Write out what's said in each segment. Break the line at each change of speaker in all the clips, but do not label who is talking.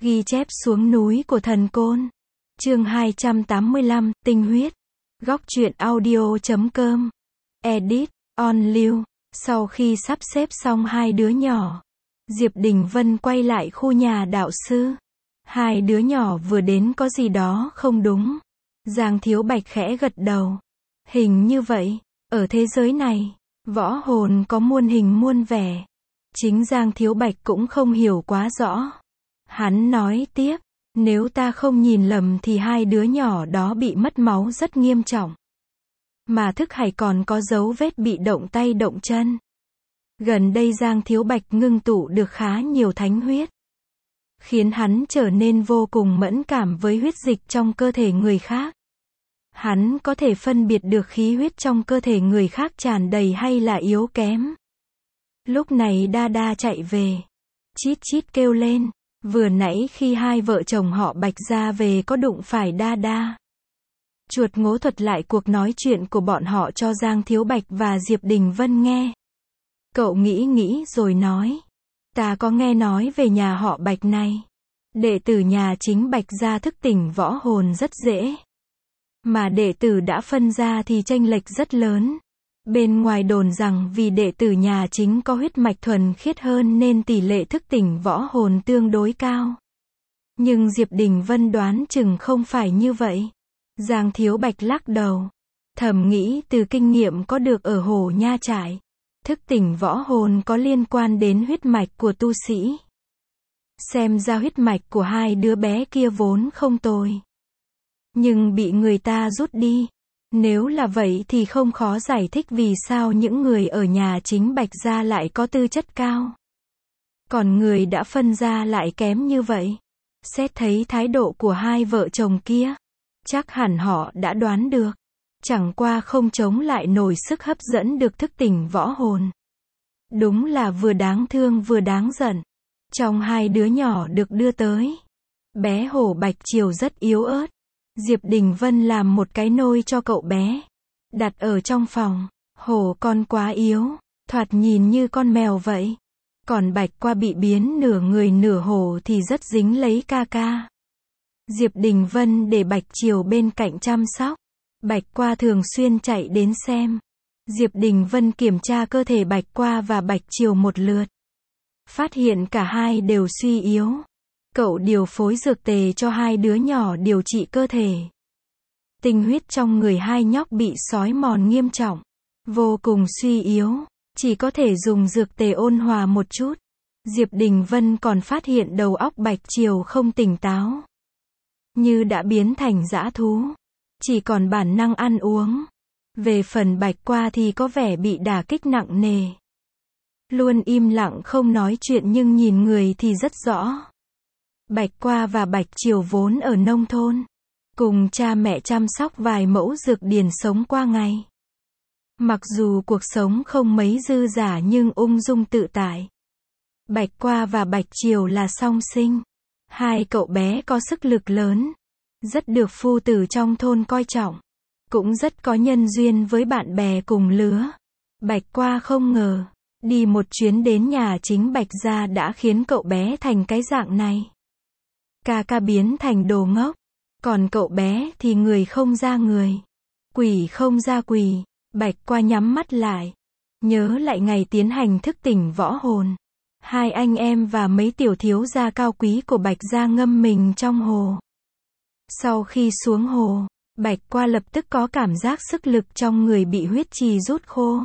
Ghi chép xuống núi của thần côn. Chương 285, tinh huyết. Góc truyện audio.com. Edit, on lưu. Sau khi sắp xếp xong hai đứa nhỏ, Diệp Đình Vân quay lại khu nhà đạo sư. Hai đứa nhỏ vừa đến có gì đó không đúng. Giang Thiếu Bạch khẽ gật đầu. Hình như vậy, ở thế giới này, võ hồn có muôn hình muôn vẻ. Chính Giang Thiếu Bạch cũng không hiểu quá rõ. Hắn nói tiếp, nếu ta không nhìn lầm thì hai đứa nhỏ đó bị mất máu rất nghiêm trọng. Mà thức hải còn có dấu vết bị động tay động chân. Gần đây Giang Thiếu Bạch ngưng tụ được khá nhiều thánh huyết, khiến hắn trở nên vô cùng mẫn cảm với huyết dịch trong cơ thể người khác. Hắn có thể phân biệt được khí huyết trong cơ thể người khác tràn đầy hay là yếu kém. Lúc này Đa Đa chạy về, chít chít kêu lên. Vừa nãy khi hai vợ chồng họ Bạch ra về có đụng phải Đa Đa. Chuột Ngố thuật lại cuộc nói chuyện của bọn họ cho Giang Thiếu Bạch và Diệp Đình Vân nghe. Cậu nghĩ rồi nói, ta có nghe nói về nhà họ Bạch này. Đệ tử nhà chính Bạch gia thức tỉnh võ hồn rất dễ. Mà đệ tử đã phân ra thì chênh lệch rất lớn. Bên ngoài đồn rằng vì đệ tử nhà chính có huyết mạch thuần khiết hơn nên tỷ lệ thức tỉnh võ hồn tương đối cao. Nhưng Diệp Đình Vân đoán chừng không phải như vậy. Giang Thiếu Bạch lắc đầu. Thầm nghĩ từ kinh nghiệm có được ở Hồ Nha Trải, thức tỉnh võ hồn có liên quan đến huyết mạch của tu sĩ. Xem ra huyết mạch của hai đứa bé kia vốn không tồi, nhưng bị người ta rút đi. Nếu là vậy thì không khó giải thích vì sao những người ở nhà chính Bạch gia lại có tư chất cao, còn người đã phân ra lại kém như vậy. Xét thấy thái độ của hai vợ chồng kia, chắc hẳn họ đã đoán được. Chẳng qua không chống lại nổi sức hấp dẫn được thức tỉnh võ hồn. Đúng là vừa đáng thương vừa đáng giận. Trong hai đứa nhỏ được đưa tới, bé Hổ Bạch Triều rất yếu ớt. Diệp Đình Vân làm một cái nôi cho cậu bé, đặt ở trong phòng. Hổ con quá yếu, thoạt nhìn như con mèo vậy. Còn Bạch Qua bị biến nửa người nửa hổ thì rất dính lấy ca ca. Diệp Đình Vân để Bạch Triều bên cạnh chăm sóc. Bạch Qua thường xuyên chạy đến xem. Diệp Đình Vân kiểm tra cơ thể Bạch Qua và Bạch Triều một lượt, phát hiện cả hai đều suy yếu. Cậu điều phối dược tề cho hai đứa nhỏ điều trị cơ thể. Tinh huyết trong người hai nhóc bị xói mòn nghiêm trọng, vô cùng suy yếu, chỉ có thể dùng dược tề ôn hòa một chút. Diệp Đình Vân còn phát hiện đầu óc Bạch Triều không tỉnh táo, như đã biến thành dã thú, chỉ còn bản năng ăn uống. Về phần Bạch Qua thì có vẻ bị đả kích nặng nề, luôn im lặng không nói chuyện nhưng nhìn người thì rất rõ. Bạch Qua và Bạch Triều vốn ở nông thôn, cùng cha mẹ chăm sóc vài mẫu dược điền sống qua ngày. Mặc dù cuộc sống không mấy dư dả nhưng ung dung tự tại. Bạch Qua và Bạch Triều là song sinh. Hai cậu bé có sức lực lớn, rất được phu tử trong thôn coi trọng, cũng rất có nhân duyên với bạn bè cùng lứa. Bạch Qua không ngờ, đi một chuyến đến nhà chính Bạch gia đã khiến cậu bé thành cái dạng này. Ca ca biến thành đồ ngốc, còn cậu bé thì người không ra người, quỷ không ra quỷ. Bạch Qua nhắm mắt lại, nhớ lại ngày tiến hành thức tỉnh võ hồn. Hai anh em và mấy tiểu thiếu gia cao quý của Bạch gia ngâm mình trong hồ. Sau khi xuống hồ, Bạch Qua lập tức có cảm giác sức lực trong người bị huyết trì rút khô.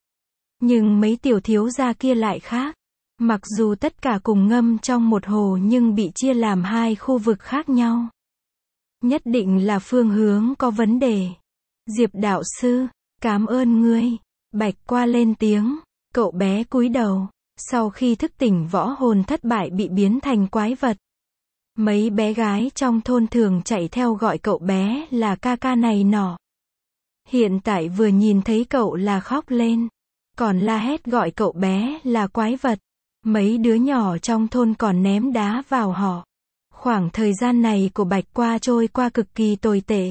Nhưng mấy tiểu thiếu gia kia lại khác. Mặc dù tất cả cùng ngâm trong một hồ nhưng bị chia làm hai khu vực khác nhau. Nhất định là phương hướng có vấn đề. Diệp đạo sư, cảm ơn ngươi. Bạch Qua lên tiếng. Cậu bé cúi đầu. Sau khi thức tỉnh võ hồn thất bại bị biến thành quái vật, mấy bé gái trong thôn thường chạy theo gọi cậu bé là ca ca này nọ. Hiện tại vừa nhìn thấy cậu là khóc lên, còn la hét gọi cậu bé là quái vật. Mấy đứa nhỏ trong thôn còn ném đá vào họ. Khoảng thời gian này của Bạch Qua trôi qua cực kỳ tồi tệ.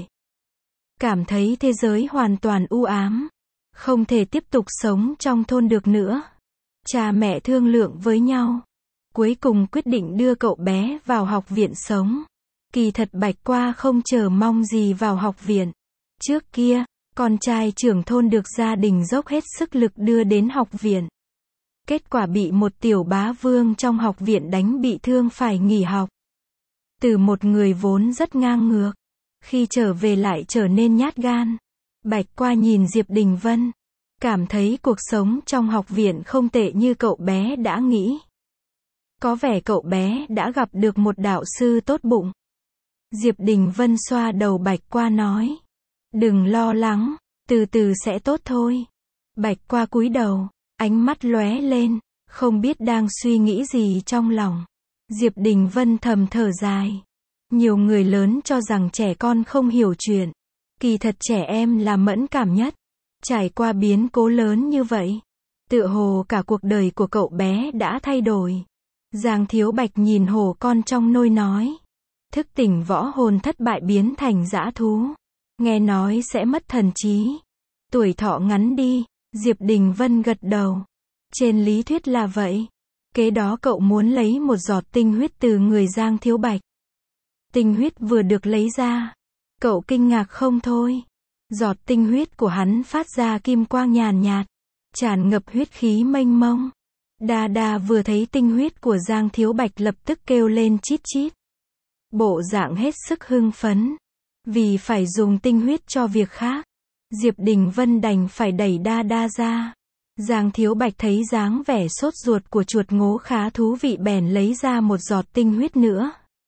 Cảm thấy thế giới hoàn toàn u ám, không thể tiếp tục sống trong thôn được nữa. Cha mẹ thương lượng với nhau, cuối cùng quyết định đưa cậu bé vào học viện sống. Kỳ thật Bạch Qua không chờ mong gì vào học viện. Trước kia, con trai trưởng thôn được gia đình dốc hết sức lực đưa đến học viện. Kết quả bị một tiểu bá vương trong học viện đánh bị thương phải nghỉ học. Từ một người vốn rất ngang ngược, khi trở về lại trở nên nhát gan. Bạch Qua nhìn Diệp Đình Vân, cảm thấy cuộc sống trong học viện không tệ như cậu bé đã nghĩ. Có vẻ cậu bé đã gặp được một đạo sư tốt bụng. Diệp Đình Vân xoa đầu Bạch Qua nói, đừng lo lắng, từ từ sẽ tốt thôi. Bạch Qua cúi đầu, ánh mắt lóe lên, không biết đang suy nghĩ gì trong lòng. Diệp Đình Vân thầm thở dài. Nhiều người lớn cho rằng trẻ con không hiểu chuyện. Kỳ thật trẻ em là mẫn cảm nhất. Trải qua biến cố lớn như vậy, tựa hồ cả cuộc đời của cậu bé đã thay đổi. Giang Thiếu Bạch nhìn hồ con trong nôi nói, thức tỉnh võ hồn thất bại biến thành dã thú. Nghe nói sẽ mất thần trí. Tuổi thọ ngắn đi. Diệp Đình Vân gật đầu. Trên lý thuyết là vậy. Kế đó cậu muốn lấy một giọt tinh huyết từ người Giang Thiếu Bạch. Tinh huyết vừa được lấy ra, cậu kinh ngạc không thôi. Giọt tinh huyết của hắn phát ra kim quang nhàn nhạt, tràn ngập huyết khí mênh mông. Đa Đa vừa thấy tinh huyết của Giang Thiếu Bạch lập tức kêu lên chít chít. Bộ dạng hết sức hưng phấn. Vì phải dùng tinh huyết cho việc khác, Diệp Đình Vân đành phải đẩy Đa Đa ra. Giang Thiếu Bạch thấy dáng vẻ sốt ruột của chuột ngố khá thú vị bèn lấy ra một giọt tinh huyết nữa.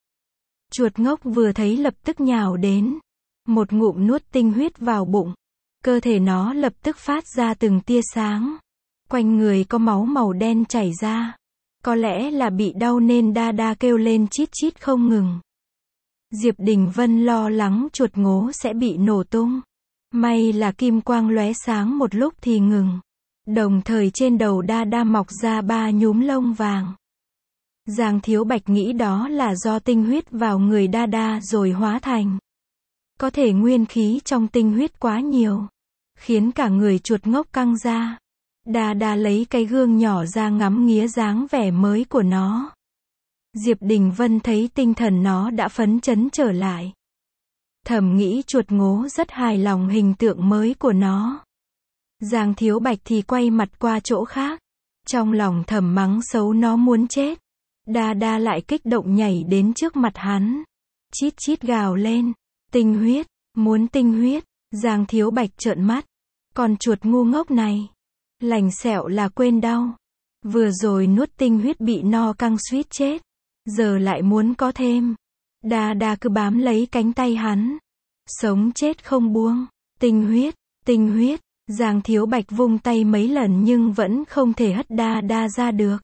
Chuột ngốc vừa thấy lập tức nhào đến. Một ngụm nuốt tinh huyết vào bụng. Cơ thể nó lập tức phát ra từng tia sáng. Quanh người có máu màu đen chảy ra. Có lẽ là bị đau nên Đa Đa kêu lên chít chít không ngừng. Diệp Đình Vân lo lắng chuột ngố sẽ bị nổ tung. May là kim quang lóe sáng một lúc thì ngừng. Đồng thời trên đầu Đa Đa mọc ra 3 nhúm lông vàng. Giang Thiếu Bạch nghĩ đó là do tinh huyết vào người Đa Đa rồi hóa thành. Có thể nguyên khí trong tinh huyết quá nhiều, khiến cả người chuột ngốc căng ra. Đa Đa lấy cái gương nhỏ ra ngắm nghía dáng vẻ mới của nó. Diệp Đình Vân thấy tinh thần nó đã phấn chấn trở lại. Thầm nghĩ chuột ngố rất hài lòng hình tượng mới của nó. Giang Thiếu Bạch thì quay mặt qua chỗ khác. Trong lòng thầm mắng xấu nó muốn chết. Đa Đa lại kích động nhảy đến trước mặt hắn. Chít chít gào lên. Tinh huyết, muốn tinh huyết. Giang Thiếu Bạch trợn mắt. Con chuột ngu ngốc này. Lành sẹo là quên đau. Vừa rồi nuốt tinh huyết bị no căng suýt chết. Giờ lại muốn có thêm. Đa Đa cứ bám lấy cánh tay hắn. Sống chết không buông. Tinh huyết, tinh huyết. Giang Thiếu Bạch vung tay mấy lần nhưng vẫn không thể hất Đa Đa ra được.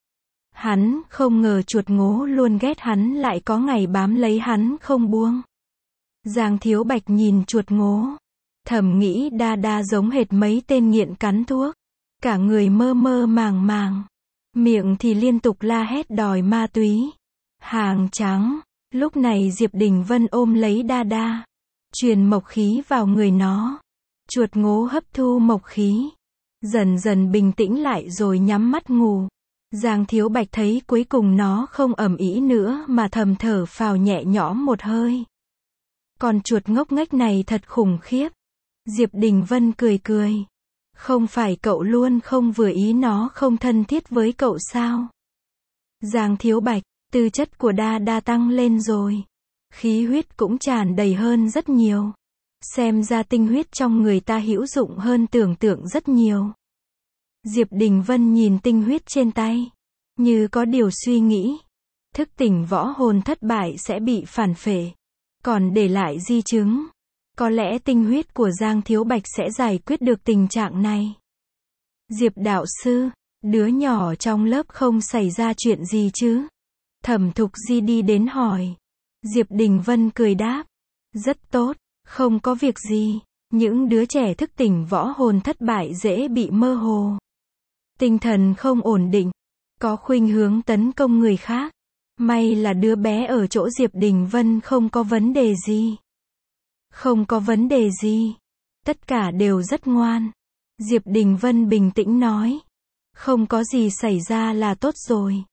Hắn không ngờ chuột ngố luôn ghét hắn lại có ngày bám lấy hắn không buông. Giang Thiếu Bạch nhìn chuột ngố. Thầm nghĩ Đa Đa giống hệt mấy tên nghiện cắn thuốc. Cả người mơ mơ màng màng. Miệng thì liên tục la hét đòi ma túy. Hàng trắng. Lúc này Diệp Đình Vân ôm lấy Đa Đa. Truyền mộc khí vào người nó. Chuột ngố hấp thu mộc khí. Dần dần bình tĩnh lại rồi nhắm mắt ngủ. Giang Thiếu Bạch thấy cuối cùng nó không ầm ĩ nữa mà thầm thở phào nhẹ nhõm một hơi. Con chuột ngốc nghếch này thật khủng khiếp. Diệp Đình Vân cười cười. Không phải cậu luôn không vừa ý nó không thân thiết với cậu sao? Giang Thiếu Bạch, tư chất của Đa Đa tăng lên rồi. Khí huyết cũng tràn đầy hơn rất nhiều. Xem ra tinh huyết trong người ta hữu dụng hơn tưởng tượng rất nhiều. Diệp Đình Vân nhìn tinh huyết trên tay. Như có điều suy nghĩ. Thức tỉnh võ hồn thất bại sẽ bị phản phệ. Còn để lại di chứng. Có lẽ tinh huyết của Giang Thiếu Bạch sẽ giải quyết được tình trạng này. Diệp đạo sư, đứa nhỏ trong lớp không xảy ra chuyện gì chứ? Thẩm Thục Di đi đến hỏi. Diệp Đình Vân cười đáp. Rất tốt, không có việc gì. Những đứa trẻ thức tỉnh võ hồn thất bại dễ bị mơ hồ. Tinh thần không ổn định. Có khuynh hướng tấn công người khác. May là đứa bé ở chỗ Diệp Đình Vân không có vấn đề gì. Không có vấn đề gì. Tất cả đều rất ngoan. Diệp Đình Vân bình tĩnh nói. Không có gì xảy ra là tốt rồi.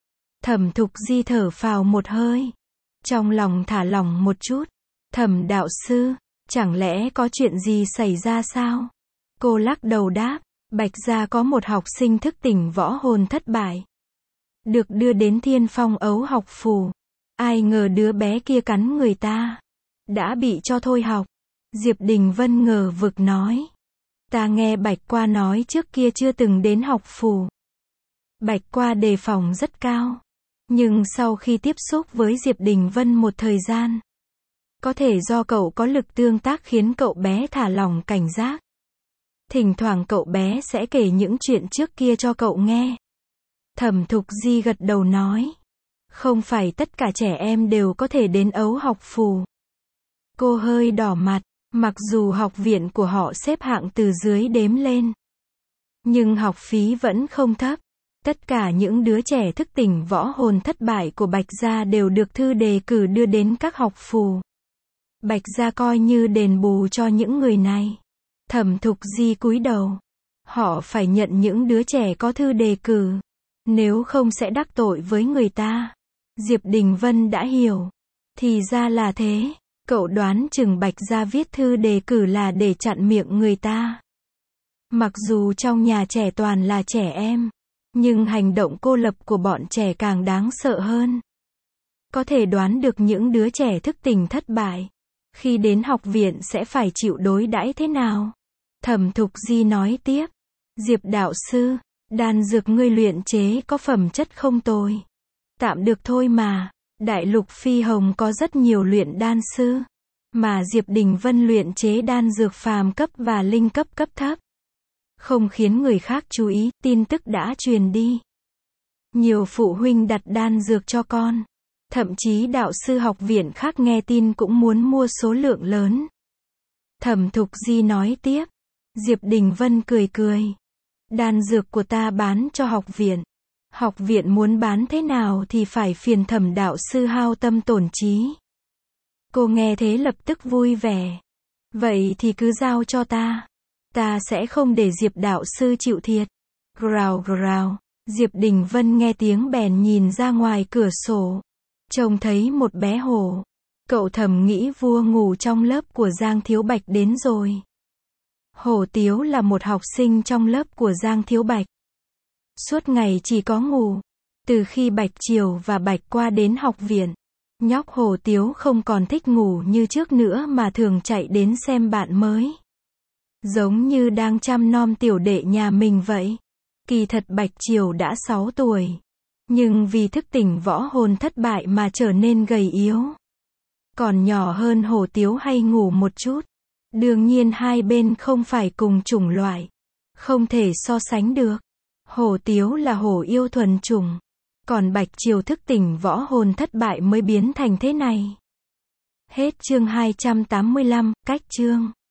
Thẩm Thục Di thở phào một hơi. Trong lòng thả lỏng một chút. Thẩm đạo sư, chẳng lẽ có chuyện gì xảy ra sao? Cô lắc đầu đáp, Bạch gia có một học sinh thức tỉnh võ hồn thất bại. Được đưa đến Thiên Phong Ấu học phủ. Ai ngờ đứa bé kia cắn người ta. Đã bị cho thôi học. Diệp Đình Vân ngờ vực nói. Ta nghe Bạch Qua nói trước kia chưa từng đến học phủ. Bạch Qua đề phòng rất cao. Nhưng sau khi tiếp xúc với Diệp Đình Vân một thời gian, có thể do cậu có lực tương tác khiến cậu bé thả lỏng cảnh giác. Thỉnh thoảng cậu bé sẽ kể những chuyện trước kia cho cậu nghe. Thẩm Thục Di gật đầu nói. Không phải tất cả trẻ em đều có thể đến Ấu học phủ. Cô hơi đỏ mặt, mặc dù học viện của họ xếp hạng từ dưới đếm lên. Nhưng học phí vẫn không thấp. Tất cả những đứa trẻ thức tỉnh võ hồn thất bại của Bạch gia đều được thư đề cử đưa đến các học phủ. Bạch gia coi như đền bù cho những người này. Thẩm Thục Di cúi đầu. Họ phải nhận những đứa trẻ có thư đề cử. Nếu không sẽ đắc tội với người ta. Diệp Đình Vân đã hiểu. Thì ra là thế. Cậu đoán chừng Bạch gia viết thư đề cử là để chặn miệng người ta. Mặc dù trong nhà trẻ toàn là trẻ em. Nhưng hành động cô lập của bọn trẻ càng đáng sợ hơn. Có thể đoán được những đứa trẻ thức tỉnh thất bại. Khi đến học viện sẽ phải chịu đối đãi thế nào? Thẩm Thục Di nói tiếp. Diệp đạo sư, đan dược ngươi luyện chế có phẩm chất không tồi. Tạm được thôi mà. Đại lục Phi Hồng có rất nhiều luyện đan sư. Mà Diệp Đình Vân luyện chế đan dược phàm cấp và linh cấp cấp thấp. Không khiến người khác chú ý, tin tức đã truyền đi. Nhiều phụ huynh đặt đan dược cho con. Thậm chí đạo sư học viện khác nghe tin cũng muốn mua số lượng lớn. Thẩm Thục Di nói tiếp. Diệp Đình Vân cười cười. Đan dược của ta bán cho học viện. Học viện muốn bán thế nào thì phải phiền Thẩm đạo sư hao tâm tổn trí. Cô nghe thế lập tức vui vẻ. Vậy thì cứ giao cho ta. Ta sẽ không để Diệp đạo sư chịu thiệt. Grào grào. Diệp Đình Vân nghe tiếng bèn nhìn ra ngoài cửa sổ. Trông thấy một bé hổ. Cậu thầm nghĩ vua ngủ trong lớp của Giang Thiếu Bạch đến rồi. Hổ Tiếu là một học sinh trong lớp của Giang Thiếu Bạch. Suốt ngày chỉ có ngủ. Từ khi Bạch Triều và Bạch Qua đến học viện, nhóc Hổ Tiếu không còn thích ngủ như trước nữa mà thường chạy đến xem bạn mới. Giống như đang chăm nom tiểu đệ nhà mình vậy. Kỳ thật Bạch Triều đã 6 tuổi. Nhưng vì thức tỉnh võ hồn thất bại mà trở nên gầy yếu. Còn nhỏ hơn Hổ Tiếu hay ngủ một chút. Đương nhiên hai bên không phải cùng chủng loại. Không thể so sánh được. Hổ Tiếu là hổ yêu thuần chủng. Còn Bạch Triều thức tỉnh võ hồn thất bại mới biến thành thế này. Hết chương 285, cách chương.